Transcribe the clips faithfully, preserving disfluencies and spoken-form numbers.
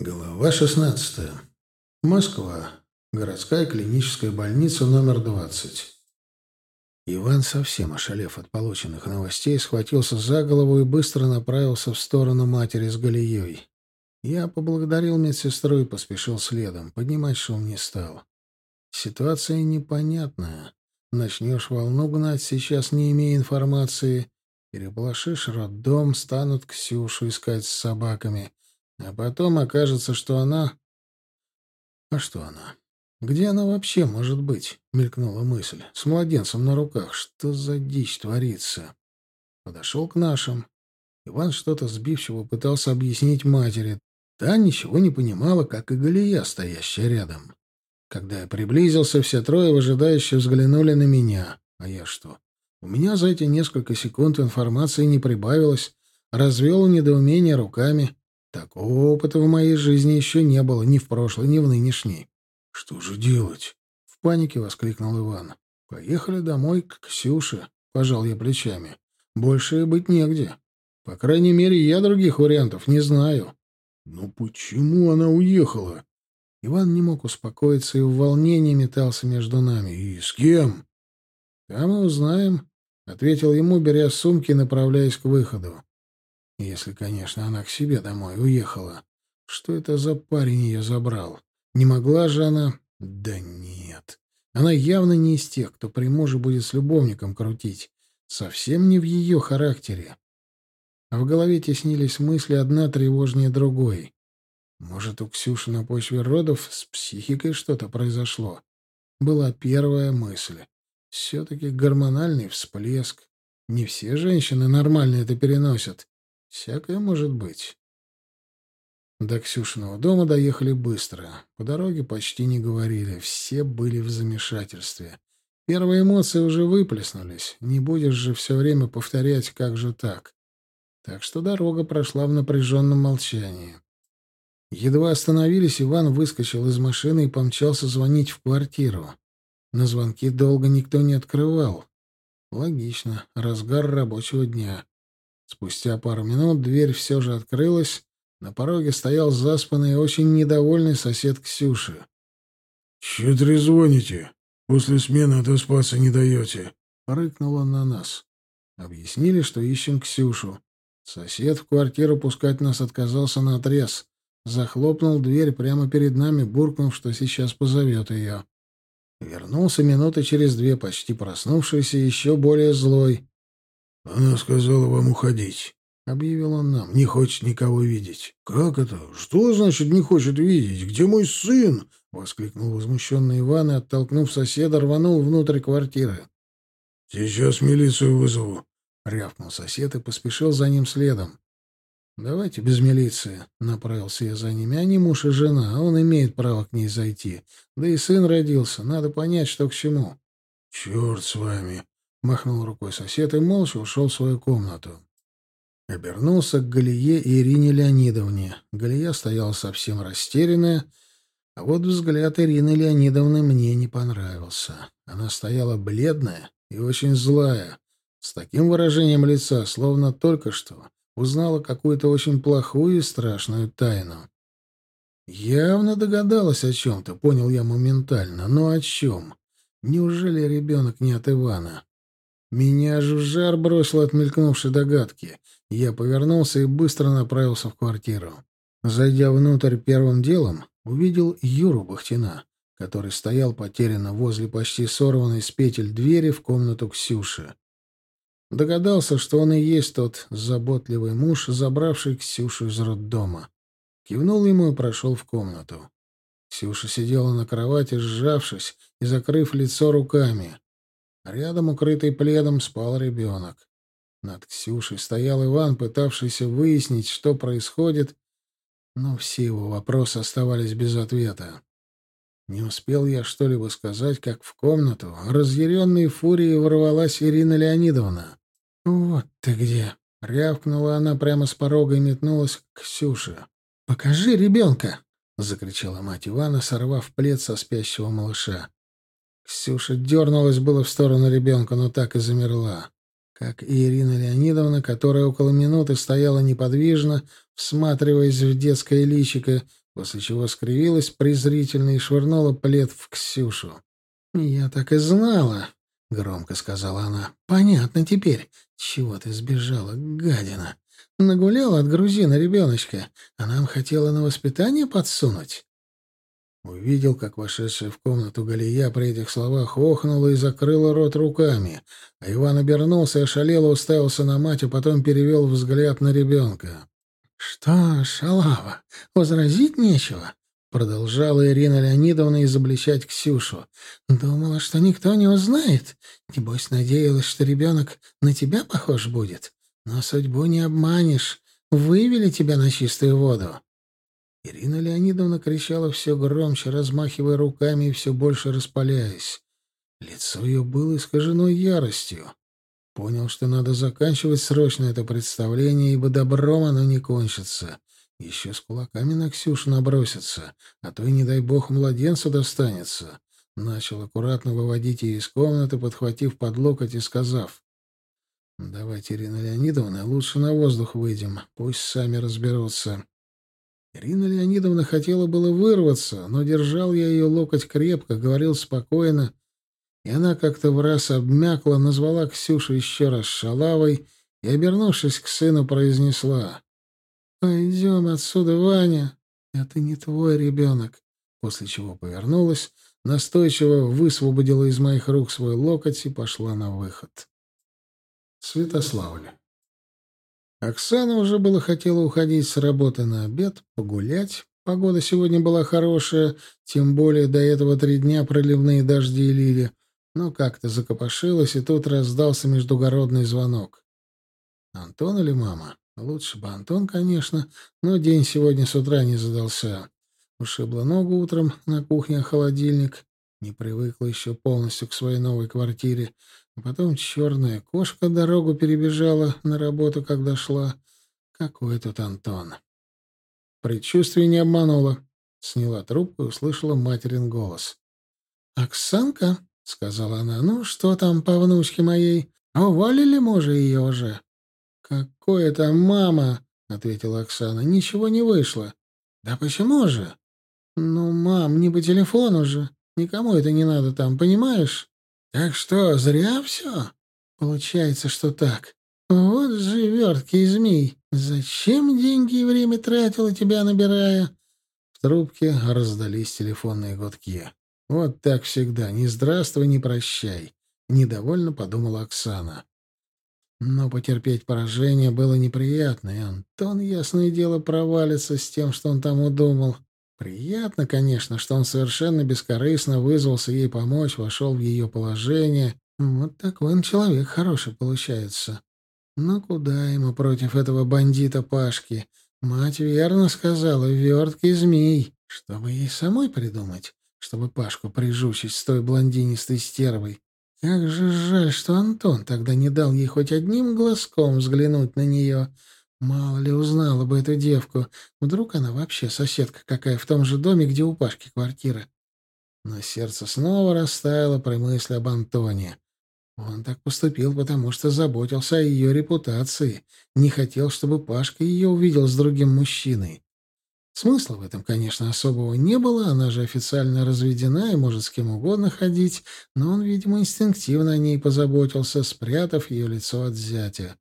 Глава шестнадцатая. Москва. Городская клиническая больница номер двадцать. Иван, совсем ошалев от полученных новостей, схватился за голову и быстро направился в сторону матери с Галией. Я поблагодарил медсестру и поспешил следом. Поднимать шум не стал. Ситуация непонятная. Начнешь волну гнать, сейчас не имея информации. Переполошишь роддом, станут Ксюшу искать с собаками. А потом окажется, что она... А что она? Где она вообще может быть? Мелькнула мысль. С младенцем на руках. Что за дичь творится? Подошел к нашим. Иван что-то сбивчиво пытался объяснить матери. Та ничего не понимала, как и Галия, стоящая рядом. Когда я приблизился, все трое выжидающе взглянули на меня. А я что? У меня за эти несколько секунд информации не прибавилось. Развел недоумение руками. Такого опыта в моей жизни еще не было, ни в прошлой, ни в нынешней. — Что же делать? — в панике воскликнул Иван. — Поехали домой к Ксюше, — пожал я плечами. — Больше и быть негде. По крайней мере, я других вариантов не знаю. — Ну почему она уехала? Иван не мог успокоиться и в волнении метался между нами. — И с кем? — Там мы узнаем, — ответил ему, беря сумки и направляясь к выходу. Если, конечно, она к себе домой уехала. Что это за парень ее забрал? Не могла же она... Да нет. Она явно не из тех, кто при муже будет с любовником крутить. Совсем не в ее характере. А в голове теснились мысли, одна тревожнее другой. Может, у Ксюши на почве родов с психикой что-то произошло? Была первая мысль. Все-таки гормональный всплеск. Не все женщины нормально это переносят. Всякое может быть. До Ксюшиного дома доехали быстро. По дороге почти не говорили. Все были в замешательстве. Первые эмоции уже выплеснулись. Не будешь же все время повторять, как же так. Так что дорога прошла в напряженном молчании. Едва остановились, Иван выскочил из машины и помчался звонить в квартиру. На звонки долго никто не открывал. Логично. Разгар рабочего дня. Спустя пару минут дверь все же открылась. На пороге стоял заспанный и очень недовольный сосед Ксюши. — Чё трезвоните? После смены отоспаться не даете? — рыкнул он на нас. Объяснили, что ищем Ксюшу. Сосед в квартиру пускать нас отказался наотрез. Захлопнул дверь прямо перед нами, буркнув, что сейчас позовет ее. Вернулся минуты через две, почти проснувшийся, еще более злой. — Она сказала вам уходить, — объявил он нам. — Не хочет никого видеть. — Как это? Что значит не хочет видеть? Где мой сын? — воскликнул возмущенный Иван и, оттолкнув соседа, рванул внутрь квартиры. — Сейчас милицию вызову, — рявкнул сосед и поспешил за ним следом. — Давайте без милиции, — направился я за ними. Они муж и жена, а он имеет право к ней зайти. Да и сын родился, надо понять, что к чему. — Черт с вами! — махнул рукой сосед и молча ушел в свою комнату. Обернулся к Галие и Ирине Леонидовне. Галия стояла совсем растерянная, а вот взгляд Ирины Леонидовны мне не понравился. Она стояла бледная и очень злая, с таким выражением лица, словно только что узнала какую-то очень плохую и страшную тайну. Явно догадалась о чем-то, понял я моментально. Но о чем? Неужели ребенок не от Ивана? Меня аж в жар бросило от мелькнувшей догадки. Я повернулся и быстро направился в квартиру. Зайдя внутрь первым делом, увидел Юру Бахтина, который стоял потерянно возле почти сорванной с петель двери в комнату Ксюши. Догадался, что он и есть тот заботливый муж, забравший Ксюшу из роддома. Кивнул ему и прошел в комнату. Ксюша сидела на кровати, сжавшись и закрыв лицо руками. Рядом, укрытый пледом, спал ребенок. Над Ксюшей стоял Иван, пытавшийся выяснить, что происходит, но все его вопросы оставались без ответа. Не успел я что-либо сказать, как в комнату, разъяренной фурией, ворвалась Ирина Леонидовна. «Вот ты где!» — рявкнула она прямо с порога и метнулась к Ксюше. «Покажи ребенка!» — закричала мать Ивана, сорвав плед со спящего малыша. Ксюша дернулась было в сторону ребенка, но так и замерла. Как и Ирина Леонидовна, которая около минуты стояла неподвижно, всматриваясь в детское личико, после чего скривилась презрительно и швырнула плед в Ксюшу. «Я так и знала», — громко сказала она. «Понятно теперь, чего ты сбежала, гадина. Нагуляла от грузина ребеночка, а нам хотела на воспитание подсунуть». Увидел, как вошедшая в комнату Галия при этих словах охнула и закрыла рот руками, а Иван обернулся и ошалело уставился на мать, а потом перевел взгляд на ребенка. «Что, шалава, возразить нечего?» — продолжала Ирина Леонидовна изобличать Ксюшу. «Думала, что никто не узнает. Небось, надеялась, что ребенок на тебя похож будет. Но судьбу не обманешь. Вывели тебя на чистую воду». Ирина Леонидовна кричала все громче, размахивая руками и все больше распаляясь. Лицо ее было искажено яростью. Понял, что надо заканчивать срочно это представление, ибо добром оно не кончится. Еще с кулаками на Ксюшу набросится, а то и, не дай бог, младенцу достанется. Начал аккуратно выводить ее из комнаты, подхватив под локоть и сказав: «Давайте, Ирина Леонидовна, лучше на воздух выйдем, пусть сами разберутся». Ирина Леонидовна хотела было вырваться, но держал я ее локоть крепко, говорил спокойно, и она как-то в раз обмякла, назвала Ксюшу еще раз шалавой и, обернувшись к сыну, произнесла: «Пойдем отсюда, Ваня, это не твой ребенок», после чего повернулась, настойчиво высвободила из моих рук свой локоть и пошла на выход. Святославль. Оксана уже было хотела уходить с работы на обед, погулять. Погода сегодня была хорошая, тем более до этого три дня проливные дожди лили. Но как-то закопошилась, и тут раздался междугородный звонок. Антон или мама? Лучше бы Антон, конечно, но день сегодня с утра не задался. Ушибла ногу утром на кухне о холодильник. Не привыкла еще полностью к своей новой квартире. А потом черная кошка дорогу перебежала на работу, когда шла. Какой тут Антон? Предчувствие не обмануло. Сняла трубку и услышала материн голос. «Оксанка», — сказала она, — «ну что там по внучке моей? Уволили мужа ее уже?» «Какое там мама?» — ответила Оксана. «Ничего не вышло». «Да почему же?» «Ну, мам, не по телефону же. Никому это не надо там, понимаешь? Так что, зря все?» «Получается, что так. Вот же верткий змей. Зачем деньги и время тратила, тебя набирая?» В трубке раздались телефонные гудки. «Вот так всегда. Ни здравствуй, ни прощай», — недовольно подумала Оксана. Но потерпеть поражение было неприятно, и Антон, ясное дело, провалится с тем, что он там удумал. Приятно, конечно, что он совершенно бескорыстно вызвался ей помочь, вошел в ее положение. Вот такой он человек хороший получается. Но куда ему против этого бандита Пашки? Мать верно сказала, верткий змей. Чтобы ей самой придумать, чтобы Пашку прижучить с той блондинистой стервой. Как же жаль, что Антон тогда не дал ей хоть одним глазком взглянуть на нее. Мало ли узнала бы эту девку. Вдруг она вообще соседка какая в том же доме, где у Пашки квартира. Но сердце снова растаяло при мысли об Антоне. Он так поступил, потому что заботился о ее репутации. Не хотел, чтобы Пашка ее увидел с другим мужчиной. Смысла в этом, конечно, особого не было, она же официально разведена и может с кем угодно ходить, но он, видимо, инстинктивно о ней позаботился, спрятав ее лицо от зятя.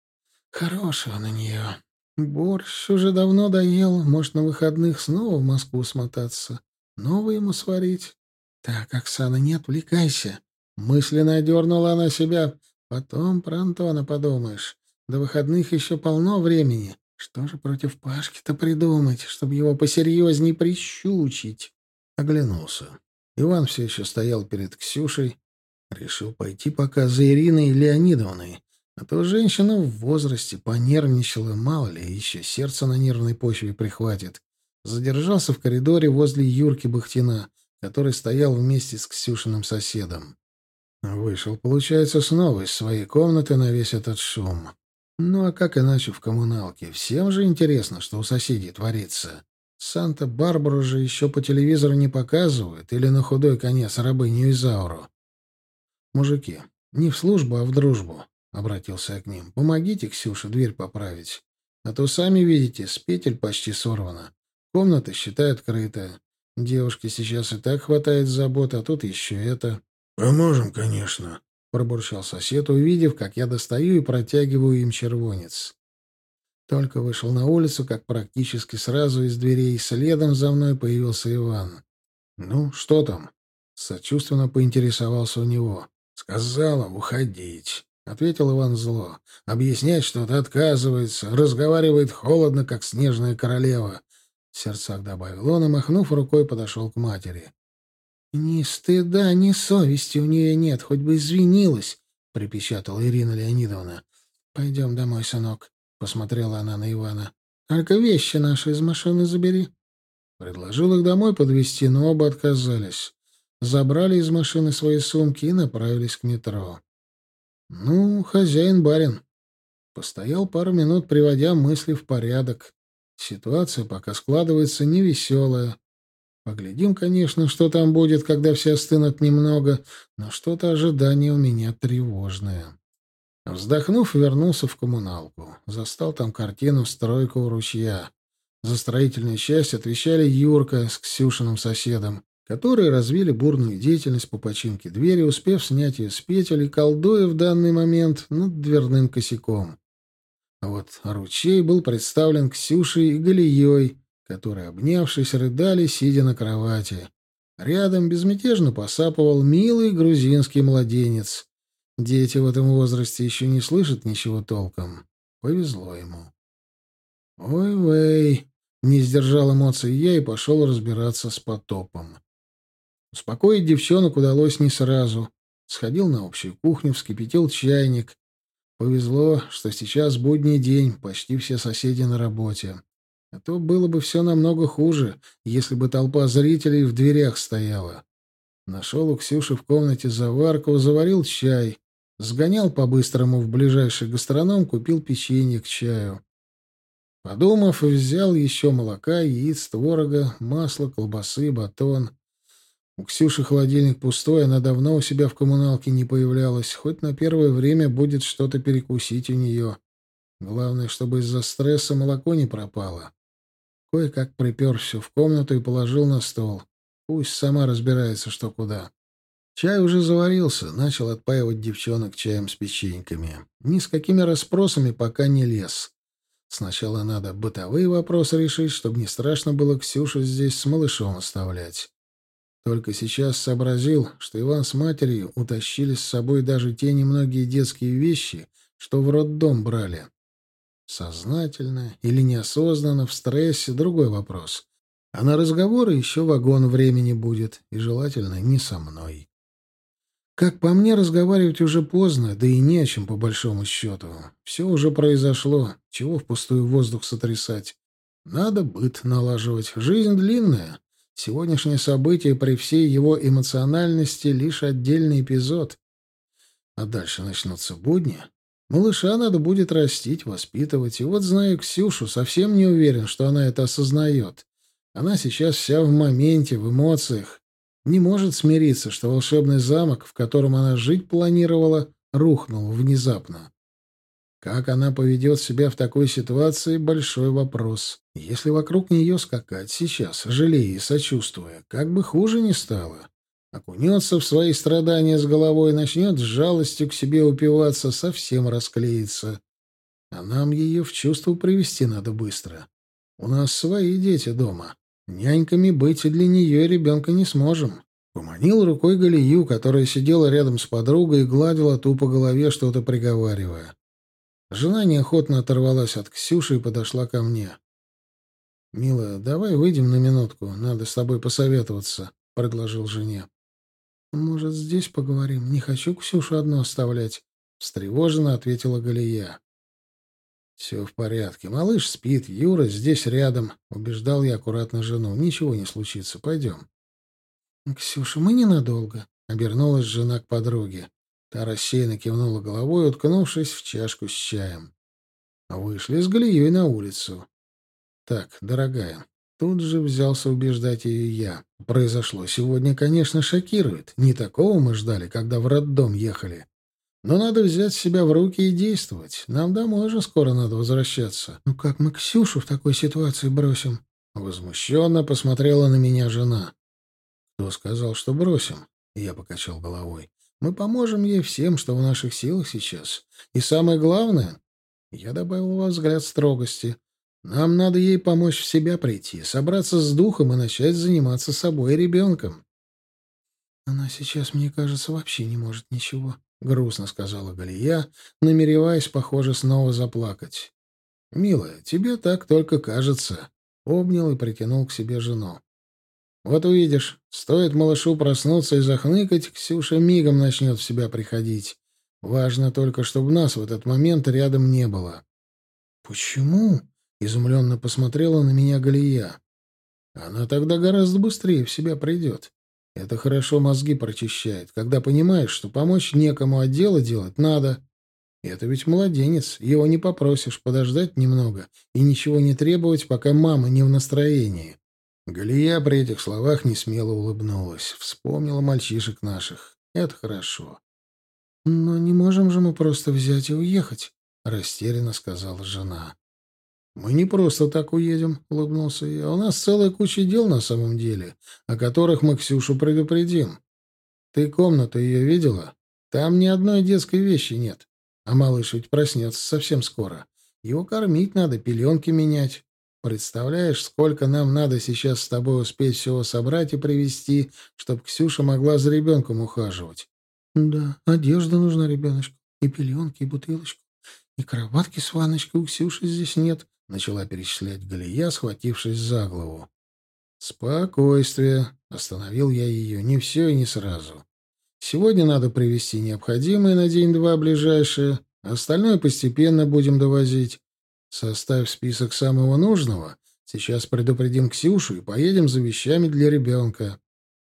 Хороший он у нее. Борщ уже давно доел, может, на выходных снова в Москву смотаться, новый ему сварить. Так, Оксана, не отвлекайся. Мысленно одернула она себя. Потом про Антона подумаешь. До выходных еще полно времени. Что же против Пашки-то придумать, чтобы его посерьезней прищучить? Оглянулся. Иван все еще стоял перед Ксюшей. Решил пойти пока за Ириной Леонидовной. А то женщина в возрасте понервничала, мало ли, еще сердце на нервной почве прихватит. Задержался в коридоре возле Юрки Бахтина, который стоял вместе с Ксюшиным соседом. Вышел, получается, снова из своей комнаты на весь этот шум. Ну а как иначе в коммуналке? Всем же интересно, что у соседей творится. Санта-Барбару же еще по телевизору не показывают, или на худой конец рабыню Изауру. «Мужики, не в службу, а в дружбу», — обратился я к ним. «Помогите Ксюше дверь поправить. А то, сами видите, с петель почти сорвана. Комната, считай, открытая. Девушке сейчас и так хватает забот, а тут еще это. «Поможем, конечно», — пробурчал сосед, увидев, как я достаю и протягиваю им червонец. Только вышел на улицу, как практически сразу из дверей следом за мной появился Иван. «Ну, что там?» — сочувственно поинтересовался у него. «Сказала уходить», — ответил Иван зло. «Объяснять что-то отказывается, разговаривает холодно, как снежная королева». В сердцах добавил он и, махнув рукой, подошел к матери. «Ни стыда, ни совести у нее нет, хоть бы извинилась», — припечатала Ирина Леонидовна. «Пойдем домой, сынок», — посмотрела она на Ивана. «Только вещи наши из машины забери». Предложил их домой подвезти, но оба отказались. Забрали из машины свои сумки и направились к метро. «Ну, хозяин-барин». Постоял пару минут, приводя мысли в порядок. Ситуация пока складывается невеселая. Поглядим, конечно, что там будет, когда все остынут немного, но что-то ожидание у меня тревожное. Вздохнув, вернулся в коммуналку. Застал там картину «Стройка у ручья». За строительную часть отвечали Юрка с Ксюшиным соседом, которые развили бурную деятельность по починке двери, успев снять ее с петель и колдуя в данный момент над дверным косяком. А вот ручей был представлен Ксюшей и Галией, которые, обнявшись, рыдали, сидя на кровати. Рядом безмятежно посапывал милый грузинский младенец. Дети в этом возрасте еще не слышат ничего толком. Повезло ему. «Ой-вей!» — не сдержал эмоций я и пошел разбираться с потопом. Успокоить девчонок удалось не сразу. Сходил на общую кухню, вскипятил чайник. Повезло, что сейчас будний день, почти все соседи на работе. А то было бы все намного хуже, если бы толпа зрителей в дверях стояла. Нашел у Ксюши в комнате заварку, заварил чай. Сгонял по-быстрому в ближайший гастроном, купил печенье к чаю. Подумав, взял еще молока, яиц, творога, масла, колбасы, батон. У Ксюши холодильник пустой, она давно у себя в коммуналке не появлялась. Хоть на первое время будет что-то перекусить у нее. Главное, чтобы из-за стресса молоко не пропало. Кое-как припер все в комнату и положил на стол. Пусть сама разбирается, что куда. Чай уже заварился, начал отпаивать девчонок чаем с печеньками. Ни с какими расспросами пока не лез. Сначала надо бытовые вопросы решить, чтобы не страшно было Ксюшу здесь с малышом оставлять. Только сейчас сообразил, что Иван с матерью утащили с собой даже те немногие детские вещи, что в роддом брали. Сознательно или неосознанно, в стрессе — другой вопрос. А на разговоры еще вагон времени будет, и желательно не со мной. Как по мне, разговаривать уже поздно, да и не о чем по большому счету. Все уже произошло, чего впустую воздух сотрясать. Надо быт налаживать, жизнь длинная. Сегодняшнее событие при всей его эмоциональности — лишь отдельный эпизод. А дальше начнутся будни. Малыша надо будет растить, воспитывать. И вот, знаю Ксюшу, совсем не уверен, что она это осознает. Она сейчас вся в моменте, в эмоциях. Не может смириться, что волшебный замок, в котором она жить планировала, рухнул внезапно. Как она поведет себя в такой ситуации — большой вопрос. Если вокруг нее скакать сейчас, жалея и сочувствуя, как бы хуже не стало. Окунется в свои страдания с головой, начнет с жалостью к себе упиваться, совсем расклеится. А нам ее в чувство привести надо быстро. У нас свои дети дома. Няньками быть и для нее и ребенка не сможем. Поманил рукой Галию, которая сидела рядом с подругой и гладила ту по голове, что-то приговаривая. Жена неохотно оторвалась от Ксюши и подошла ко мне. «Милая, давай выйдем на минутку, надо с тобой посоветоваться», — предложил жене. «Может, здесь поговорим? Не хочу Ксюшу одну оставлять», — встревоженно ответила Галия. «Все в порядке. Малыш спит, Юра здесь рядом», — убеждал я аккуратно жену. «Ничего не случится. Пойдем». «Ксюша, мы ненадолго», — обернулась жена к подруге. Та рассеянно кивнула головой, уткнувшись в чашку с чаем. Вышли с Галией на улицу. «Так, дорогая», тут же взялся убеждать ее я. «Произошло сегодня, конечно, шокирует. Не такого мы ждали, когда в роддом ехали. Но надо взять себя в руки и действовать. Нам домой же скоро надо возвращаться». «Ну как мы Ксюшу в такой ситуации бросим?» Возмущенно посмотрела на меня жена. «Кто сказал, что бросим?» Я покачал головой. «Мы поможем ей всем, что в наших силах сейчас. И самое главное...» Я добавил во взгляд строгости. «Нам надо ей помочь в себя прийти, собраться с духом и начать заниматься собой и ребенком». «Она сейчас, мне кажется, вообще не может ничего», — грустно сказала Галия, намереваясь, похоже, снова заплакать. «Милая, тебе так только кажется», — обнял и притянул к себе жену. «Вот увидишь, стоит малышу проснуться и захныкать, Ксюша мигом начнет в себя приходить. Важно только, чтобы нас в этот момент рядом не было». «Почему?» — изумленно посмотрела на меня Галия. «Она тогда гораздо быстрее в себя придет. Это хорошо мозги прочищает, когда понимаешь, что помочь некому, а дело делать надо. Это ведь младенец, его не попросишь, подождать немного и ничего не требовать, пока мама не в настроении». Галия при этих словах несмело улыбнулась. Вспомнила мальчишек наших. Это хорошо. «Но не можем же мы просто взять и уехать», — растерянно сказала жена. «Мы не просто так уедем», — улыбнулся я. «У нас целая куча дел на самом деле, о которых мы Ксюшу предупредим. Ты комнату ее видела? Там ни одной детской вещи нет. А малыш ведь проснется совсем скоро. Его кормить надо, пеленки менять. Представляешь, сколько нам надо сейчас с тобой успеть всего собрать и привезти, чтобы Ксюша могла за ребенком ухаживать?» «Да, одежда нужна ребеночку, и пеленки, и бутылочку, и кроватки с ванночкой у Ксюши здесь нет», — начала перечислять Галия, схватившись за голову. «Спокойствие», — остановил я ее, — «не все и не сразу. Сегодня надо привезти необходимое на день-два ближайшее, остальное постепенно будем довозить. Составь список самого нужного, сейчас предупредим Ксюшу и поедем за вещами для ребенка».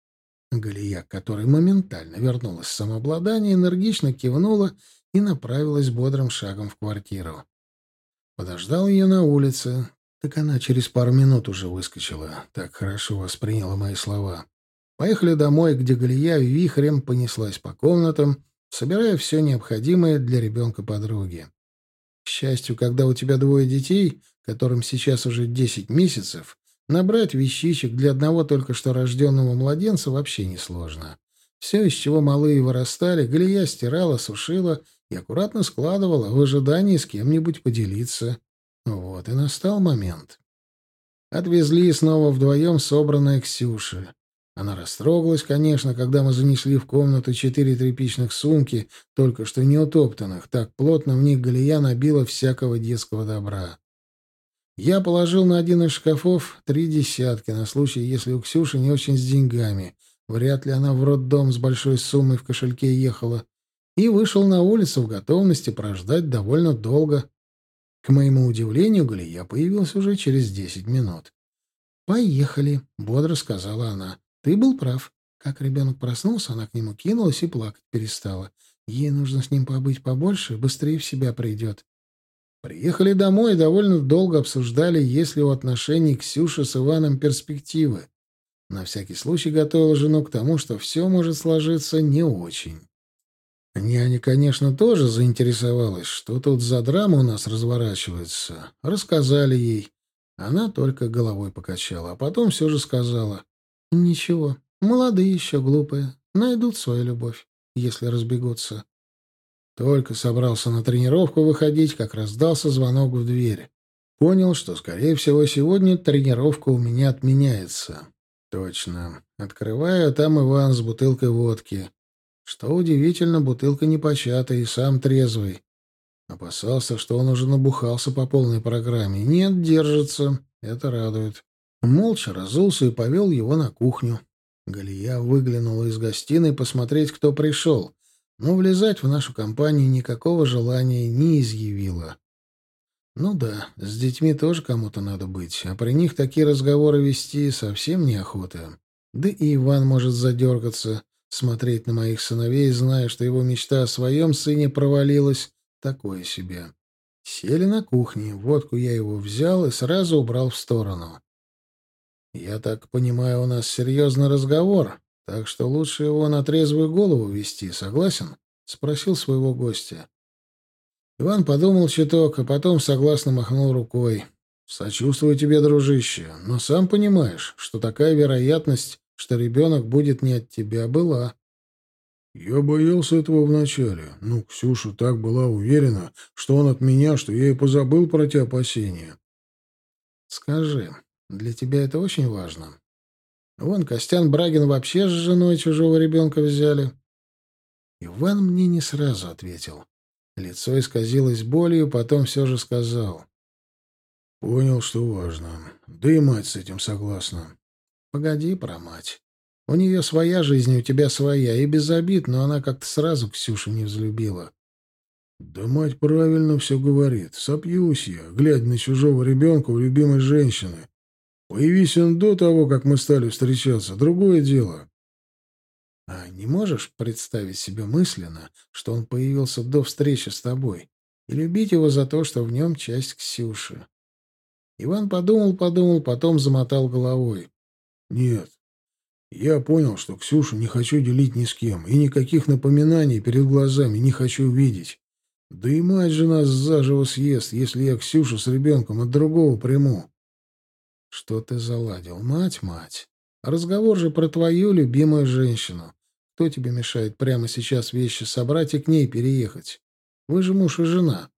Галия, которая моментально вернулась в самообладание, энергично кивнула и направилась бодрым шагом в квартиру. Подождал ее на улице. Так она через пару минут уже выскочила. Так хорошо восприняла мои слова. Поехали домой, где Галия вихрем понеслась по комнатам, собирая все необходимое для ребенка подруги. К счастью, когда у тебя двое детей, которым сейчас уже десять месяцев, набрать вещичек для одного только что рожденного младенца вообще несложно. Все, из чего малые вырастали, Галия стирала, сушила и аккуратно складывала в ожидании с кем-нибудь поделиться. Вот и настал момент. Отвезли снова вдвоем собранное Ксюше. Она растрогалась, конечно, когда мы занесли в комнату четыре тряпичных сумки, только что не утоптанных. Так плотно в них Галия набила всякого детского добра. Я положил на один из шкафов три десятки, на случай, если у Ксюши не очень с деньгами. Вряд ли она в роддом с большой суммой в кошельке ехала. И вышел на улицу в готовности прождать довольно долго. К моему удивлению, Галия появилась уже через десять минут. «Поехали», — бодро сказала она. «Ты был прав. Как ребенок проснулся, она к нему кинулась и плакать перестала. Ей нужно с ним побыть побольше, быстрее в себя придет». Приехали домой и довольно долго обсуждали, есть ли у отношений Ксюши с Иваном перспективы. На всякий случай готовила жену к тому, что все может сложиться не очень. Няня, конечно, тоже заинтересовалась, что тут за драма у нас разворачивается. Рассказали ей. Она только головой покачала, а потом все же сказала: «Ничего, молодые еще глупые, найдут свою любовь, если разбегутся». Только собрался на тренировку выходить, как раздался звонок в дверь. Понял, что, скорее всего, сегодня тренировка у меня отменяется. Точно. Открываю, а там Иван с бутылкой водки. Что удивительно, бутылка непочатая и сам трезвый. Опасался, что он уже набухался по полной программе. Нет, держится. Это радует. Молча разулся и повел его на кухню. Галия выглянула из гостиной посмотреть, кто пришел, но влезать в нашу компанию никакого желания не изъявила. Ну да, с детьми тоже кому-то надо быть, а при них такие разговоры вести совсем неохота. Да и Иван может задергаться, смотреть на моих сыновей, зная, что его мечта о своем сыне провалилась, такое себе. Сели на кухне, водку я его взял и сразу убрал в сторону. «Я так понимаю, у нас серьезный разговор, так что лучше его на трезвую голову вести, согласен?» — спросил своего гостя. Иван подумал чуток, а потом согласно махнул рукой. Сочувствую тебе, дружище, но сам понимаешь, что такая вероятность, что ребенок будет не от тебя, была. Я боялся этого вначале. Ну, Ксюша так была уверена, что он от меня, что я и позабыл про те опасения. Скажи, для тебя это очень важно? Вон Костян Брагин вообще с женой чужого ребенка взяли. Иван мне не сразу ответил. Лицо исказилось болью, потом все же сказал. Понял, что важно. Да и мать с этим согласна. Погоди про мать. У нее своя жизнь, у тебя своя, и без обид, но она как-то сразу Ксюшу не взлюбила. Да мать правильно все говорит. Сопьюсь я, глядя на чужого ребенка у любимой женщины. Появись он до того, как мы стали встречаться, другое дело. А не можешь представить себе мысленно, что он появился до встречи с тобой, и любить его за то, что в нем часть Ксюши? Иван подумал-подумал, потом замотал головой. Нет, я понял, что Ксюшу не хочу делить ни с кем, и никаких напоминаний перед глазами не хочу видеть. Да и мать же нас заживо съест, если я Ксюшу с ребенком от другого приму. Что ты заладил, мать, мать? Разговор же про твою любимую женщину. Кто тебе мешает прямо сейчас вещи собрать и к ней переехать? Вы же муж и жена.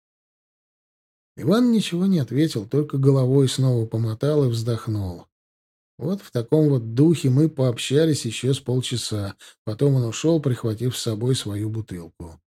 Иван ничего не ответил, только головой снова помотал и вздохнул. Вот в таком вот духе мы пообщались еще с полчаса. Потом он ушел, прихватив с собой свою бутылку.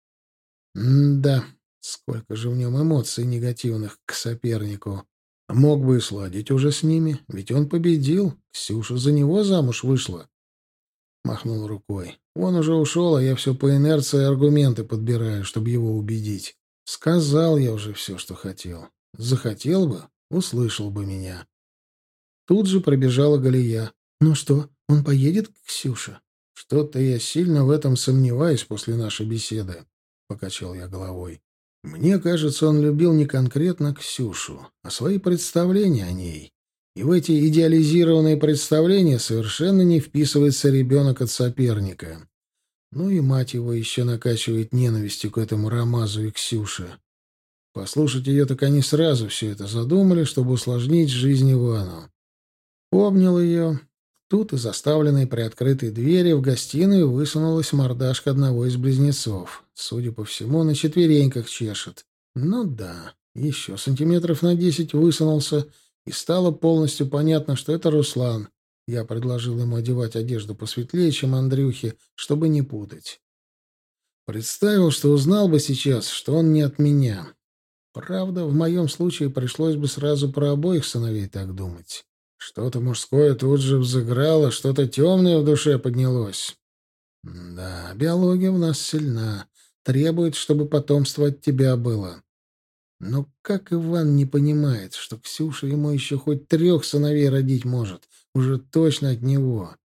М-да, сколько же в нем эмоций негативных к сопернику. Мог бы и сладить уже с ними, ведь он победил. Ксюша за него замуж вышла. Махнул рукой. Он уже ушел, а я все по инерции аргументы подбираю, чтобы его убедить. Сказал я уже все, что хотел. Захотел бы, услышал бы меня. Тут же пробежала Галия. «Ну что, он поедет к Ксюше?» «Что-то я сильно в этом сомневаюсь после нашей беседы», — покачал я головой. «Мне кажется, он любил не конкретно Ксюшу, а свои представления о ней. И в эти идеализированные представления совершенно не вписывается ребенок от соперника. Ну и мать его еще накачивает ненавистью к этому Рамазу и Ксюше. Послушать ее, так они сразу все это задумали, чтобы усложнить жизнь Ивану. Обнял ее. Тут из оставленной приоткрытой двери в гостиную высунулась мордашка одного из близнецов. Судя по всему, на четвереньках чешет. Ну да, еще сантиметров на десять высунулся, и стало полностью понятно, что это Руслан. Я предложил ему одевать одежду посветлее, чем Андрюхе, чтобы не путать. Представил, что узнал бы сейчас, что он не от меня. Правда, в моем случае пришлось бы сразу про обоих сыновей так думать. Что-то мужское тут же взыграло, что-то темное в душе поднялось. Да, биология у нас сильна, требует, чтобы потомство от тебя было. Но как Иван не понимает, что Ксюша ему еще хоть трех сыновей родить может, уже точно от него?